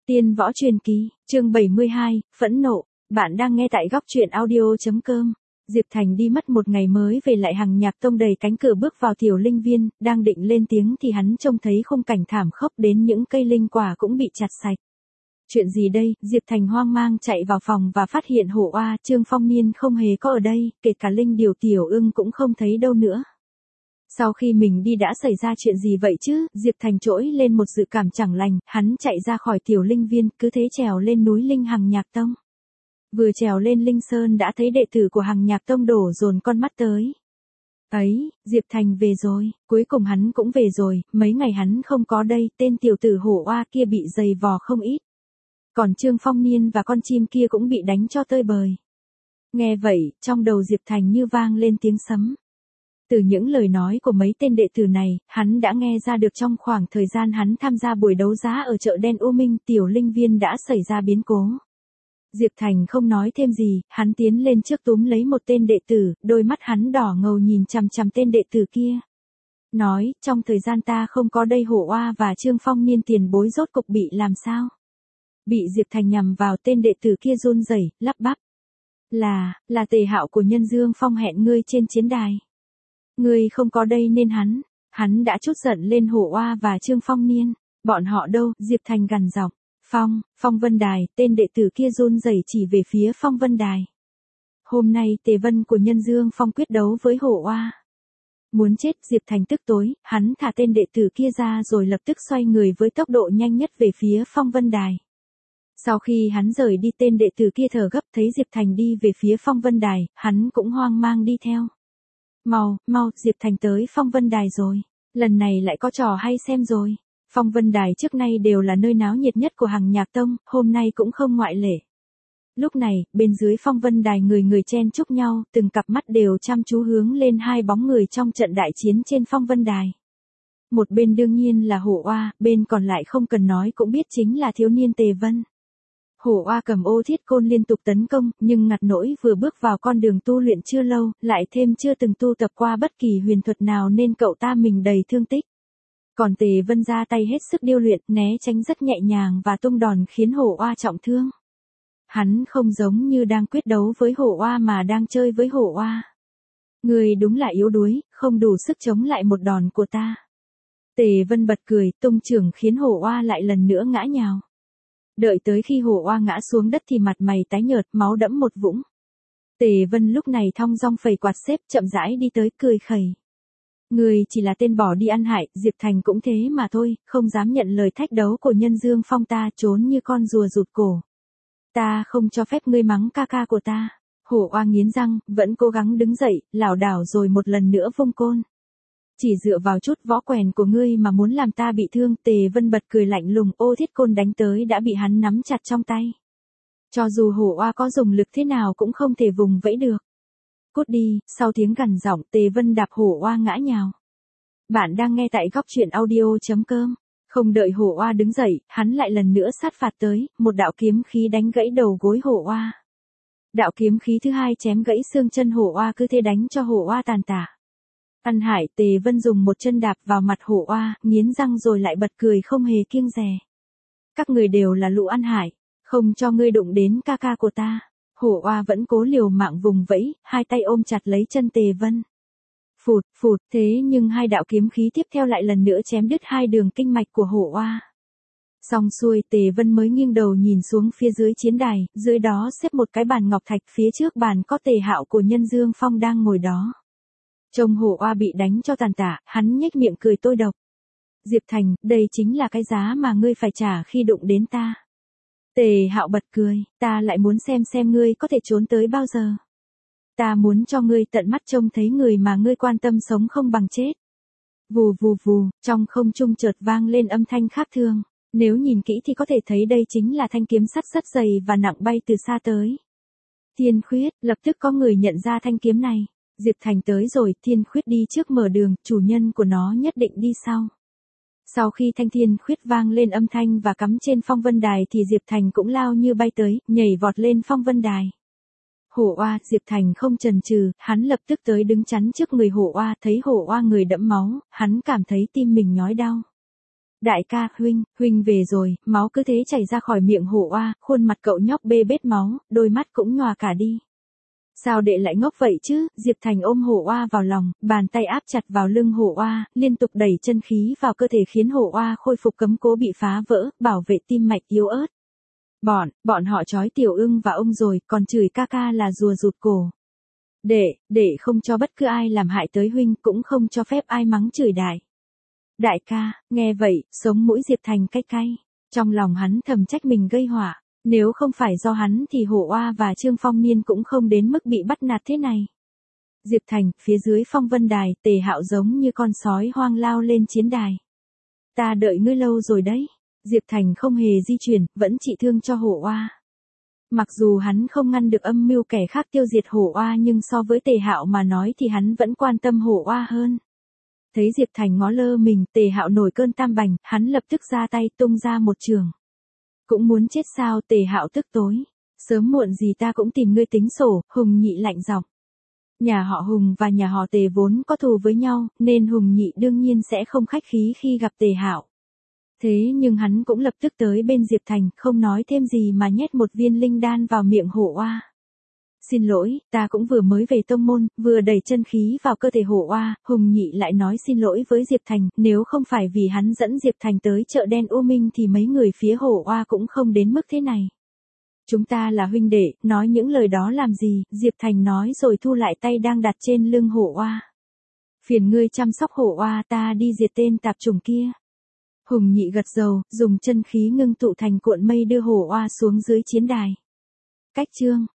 Tiên võ truyền kỳ, chương 72, phẫn nộ, bạn đang nghe tại góc truyện audio.com. Diệp Thành đi mất một ngày mới về lại Hằng Nhạc Tông đầy cánh cửa bước vào tiểu linh viên, đang định lên tiếng thì hắn trông thấy khung cảnh thảm khốc đến những cây linh quả cũng bị chặt sạch. Chuyện gì đây? Diệp Thành hoang mang chạy vào phòng và phát hiện Hổ Oa, Trương Phong Niên không hề có ở đây, kể cả Linh Điều Tiểu Ưng cũng không thấy đâu nữa. Sau khi mình đi đã xảy ra chuyện gì vậy chứ? Diệp Thành trỗi lên một dự cảm chẳng lành, hắn chạy ra khỏi tiểu linh viên, cứ thế trèo lên núi Linh Hằng Nhạc Tông. Vừa trèo lên Linh Sơn đã thấy đệ tử của Hằng Nhạc Tông đổ dồn con mắt tới. Ấy, Diệp Thành về rồi, cuối cùng hắn cũng về rồi, mấy ngày hắn không có đây, tên tiểu tử Hổ Oa kia bị giày vò không ít. Còn Trương Phong Niên và con chim kia cũng bị đánh cho tơi bời. Nghe vậy, trong đầu Diệp Thành như vang lên tiếng sấm. Từ những lời nói của mấy tên đệ tử này, hắn đã nghe ra được trong khoảng thời gian hắn tham gia buổi đấu giá ở chợ đen U Minh tiểu linh viên đã xảy ra biến cố. Diệp Thành không nói thêm gì, hắn tiến lên trước túm lấy một tên đệ tử, đôi mắt hắn đỏ ngầu nhìn chằm chằm tên đệ tử kia. Nói, trong thời gian ta không có đây Hổ Oa và Trương Phong Niên tiền bối rốt cục bị làm sao? Bị Diệp Thành nhằm vào tên đệ tử kia run rẩy, lắp bắp. Là Tề Hạo của Nhân Dương Phong hẹn ngươi trên chiến đài. Ngươi không có đây nên hắn đã trút giận lên Hổ Oa và Trương Phong Niên. Bọn họ đâu? Diệp Thành gằn giọng. Phong Vân Đài, tên đệ tử kia run rẩy chỉ về phía Phong Vân Đài. Hôm nay Tề Vân của Nhân Dương Phong quyết đấu với Hổ Oa. Muốn chết, Diệp Thành tức tối, hắn thả tên đệ tử kia ra rồi lập tức xoay người với tốc độ nhanh nhất về phía Phong Vân Đài. Sau khi hắn rời đi tên đệ tử kia thở gấp thấy Diệp Thành đi về phía Phong Vân Đài, hắn cũng hoang mang đi theo. Mau, Diệp Thành tới Phong Vân Đài rồi. Lần này lại có trò hay xem rồi. Phong Vân Đài trước nay đều là nơi náo nhiệt nhất của Hằng Nhạc Tông, hôm nay cũng không ngoại lệ. Lúc này, bên dưới Phong Vân Đài người chen chúc nhau, từng cặp mắt đều chăm chú hướng lên hai bóng người trong trận đại chiến trên Phong Vân Đài. Một bên đương nhiên là Hổ Oa, bên còn lại không cần nói cũng biết chính là thiếu niên Tề Vân. Hổ Oa cầm ô thiết côn liên tục tấn công, nhưng ngặt nỗi vừa bước vào con đường tu luyện chưa lâu, lại thêm chưa từng tu tập qua bất kỳ huyền thuật nào nên cậu ta mình đầy thương tích. Còn Tề Vân ra tay hết sức điêu luyện, né tránh rất nhẹ nhàng và tung đòn khiến Hổ Oa trọng thương. Hắn không giống như đang quyết đấu với Hổ Oa mà đang chơi với Hổ Oa. Người đúng là yếu đuối, không đủ sức chống lại một đòn của ta. Tề Vân bật cười, tung chưởng khiến Hổ Oa lại lần nữa ngã nhào. Đợi tới khi Hổ Oa ngã xuống đất thì mặt mày tái nhợt, máu đẫm một vũng. Tề Vân lúc này thong dong phẩy quạt xếp chậm rãi đi tới cười khẩy. Người chỉ là tên bỏ đi ăn hại, Diệp Thành cũng thế mà thôi, không dám nhận lời thách đấu của Nhân Dương Phong ta, trốn như con rùa rụt cổ. Ta không cho phép ngươi mắng ca ca của ta. Hổ Oa nghiến răng, vẫn cố gắng đứng dậy, lảo đảo rồi một lần nữa vung côn. Chỉ dựa vào chút võ quèn của ngươi mà muốn làm ta bị thương. Tề Vân bật cười lạnh lùng, ô thiết côn đánh tới đã bị hắn nắm chặt trong tay. Cho dù Hổ Oa có dùng lực thế nào cũng không thể vùng vẫy được. Cút đi, sau tiếng gằn giọng Tề Vân đạp Hổ Oa ngã nhào. Bạn đang nghe tại góc truyện audio.com. Không đợi Hổ Oa đứng dậy, hắn lại lần nữa sát phạt tới, một đạo kiếm khí đánh gãy đầu gối Hổ Oa. Đạo kiếm khí thứ hai chém gãy xương chân Hổ Oa, cứ thế đánh cho Hổ Oa tàn tả. Ăn hại, Tề Vân dùng một chân đạp vào mặt Hổ Oa, nghiến răng rồi lại bật cười không hề kiêng dè. Các người đều là lũ ăn hại, không cho ngươi đụng đến ca ca của ta. Hổ Oa vẫn cố liều mạng vùng vẫy, hai tay ôm chặt lấy chân Tề Vân. Phụt, thế nhưng hai đạo kiếm khí tiếp theo lại lần nữa chém đứt hai đường kinh mạch của Hổ Oa. Xong xuôi, Tề Vân mới nghiêng đầu nhìn xuống phía dưới chiến đài, dưới đó xếp một cái bàn ngọc thạch, phía trước bàn có Tề Hạo của Nhân Dương Phong đang ngồi đó. Trông Hổ Oa bị đánh cho tàn tả, hắn nhếch miệng cười tôi độc. Diệp Thành, đây chính là cái giá mà ngươi phải trả khi đụng đến ta. Tề Hạo bật cười, ta lại muốn xem ngươi có thể trốn tới bao giờ. Ta muốn cho ngươi tận mắt trông thấy người mà ngươi quan tâm sống không bằng chết. Vù, trong không trung chợt vang lên âm thanh khác thường. Nếu nhìn kỹ thì có thể thấy đây chính là thanh kiếm sắt rất dày và nặng bay từ xa tới. Thiên Khuyết, lập tức có người nhận ra thanh kiếm này. Diệp Thành tới rồi, Thiên Khuyết đi trước mở đường, chủ nhân của nó nhất định đi sau. Sau khi thanh Thiên Khuyết vang lên âm thanh và cắm trên Phong Vân Đài thì Diệp Thành cũng lao như bay tới, nhảy vọt lên Phong Vân Đài. Hổ Oa, Diệp Thành không chần chừ, hắn lập tức tới đứng chắn trước người Hổ Oa, thấy Hổ Oa người đẫm máu, hắn cảm thấy tim mình nhói đau. Đại ca, huynh về rồi, máu cứ thế chảy ra khỏi miệng hổ oa, khuôn mặt cậu nhóc bê bết máu, đôi mắt cũng nhòa cả đi. Sao đệ lại ngốc vậy chứ? Diệp Thành ôm hổ oa vào lòng, bàn tay áp chặt vào lưng hổ oa, liên tục đẩy chân khí vào cơ thể khiến hổ oa khôi phục cấm cố bị phá vỡ, bảo vệ tim mạch yếu ớt. Bọn họ trói Tiểu Ưng và ông rồi, còn chửi ca ca là rùa rụt cổ. Đệ không cho bất cứ ai làm hại tới huynh, cũng không cho phép ai mắng chửi đại. Đại ca, nghe vậy, sống mũi Diệp Thành cay cay. Trong lòng hắn thầm trách mình gây họa. Nếu không phải do hắn thì Hổ Oa và Trương Phong Niên cũng không đến mức bị bắt nạt thế này. Diệp Thành, phía dưới phong vân đài, Tề Hạo giống như con sói hoang lao lên chiến đài. Ta đợi ngươi lâu rồi đấy. Diệp Thành không hề di chuyển, vẫn trị thương cho Hổ Oa. Mặc dù hắn không ngăn được âm mưu kẻ khác tiêu diệt Hổ Oa nhưng so với Tề Hạo mà nói thì hắn vẫn quan tâm Hổ Oa hơn. Thấy Diệp Thành ngó lơ mình, Tề Hạo nổi cơn tam bành, hắn lập tức ra tay tung ra một trường. Cũng muốn chết sao? Tề Hạo tức tối. Sớm muộn gì ta cũng tìm ngươi tính sổ. Hùng Nhị lạnh giọng. Nhà họ Hùng và nhà họ Tề vốn có thù với nhau, nên Hùng Nhị đương nhiên sẽ không khách khí khi gặp Tề Hạo. Thế nhưng hắn cũng lập tức tới bên Diệp Thành, không nói thêm gì mà nhét một viên linh đan vào miệng Hổ Oa. Xin lỗi, ta cũng vừa mới về tông môn, vừa đẩy chân khí vào cơ thể Hổ Oa. Hùng Nhị lại nói xin lỗi với Diệp Thành, nếu không phải vì hắn dẫn Diệp Thành tới chợ đen U Minh thì mấy người phía Hổ Oa cũng không đến mức thế này. Chúng ta là huynh đệ, nói những lời đó làm gì? Diệp Thành nói rồi thu lại tay đang đặt trên lưng Hổ Oa. Phiền ngươi chăm sóc Hổ Oa, ta đi diệt tên tạp chủng kia. Hùng Nhị gật đầu, dùng chân khí ngưng tụ thành cuộn mây đưa Hổ Oa xuống dưới chiến đài. Cách chương